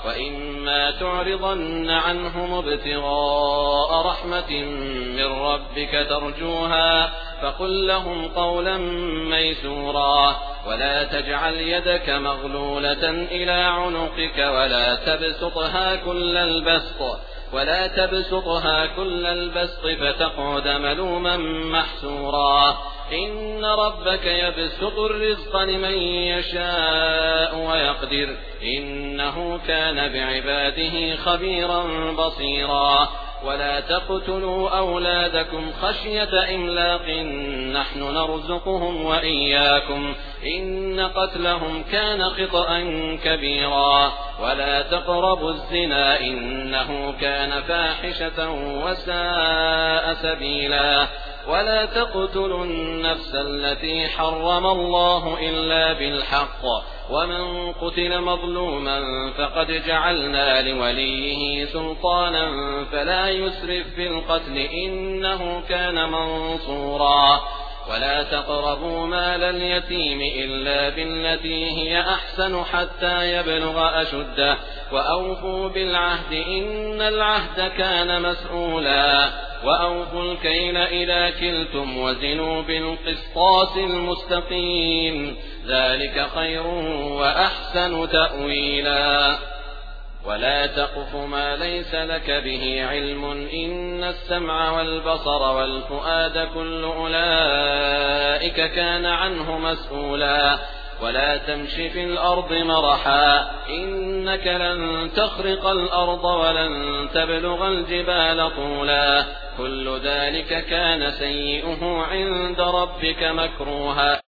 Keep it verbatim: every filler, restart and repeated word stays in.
وإما تعرضن عنهم ابتغاء رحمة من ربك ترجوها فقل لهم قولا ميسورا ولا تجعل يدك مغلولة إلى عنقك ولا تبسطها كل البسط ولا تبسطها كل البسط فتقعد ملوما محسورا إن ربك يبسط الرزق لمن يشاء ويقدر إنه كان بعباده خبيرا بصيرا ولا تقتلوا أولادكم خشية إملاق نحن نرزقهم وإياكم إن قتلهم كان خطأ كبيرا ولا تقربوا الزنا إنه كان فاحشة وساء سبيلا ولا تقتلوا النفس التي حرم الله إلا بالحق ومن قتل مظلوما فقد جعلنا لوليه سلطانا فلا يسرف في القتل إنه كان منصورا ولا تقربوا مال اليتيم إلا بالتي هي أحسن حتى يبلغ أشده وأوفوا بالعهد إن العهد كان مسؤولا وأوفوا الكيل إذا كلتم وزنوا بالقسطاس المستقيم ذلك خير وأحسن تأويلا ولا تقف ما ليس لك به علم إن السمع والبصر والفؤاد كل أولئك كان عنه مسؤولا ولا تمش في الأرض مرحا إنك لن تخرق الأرض ولن تبلغ الجبال طولا كل ذلك كان سيئه عند ربك مكروها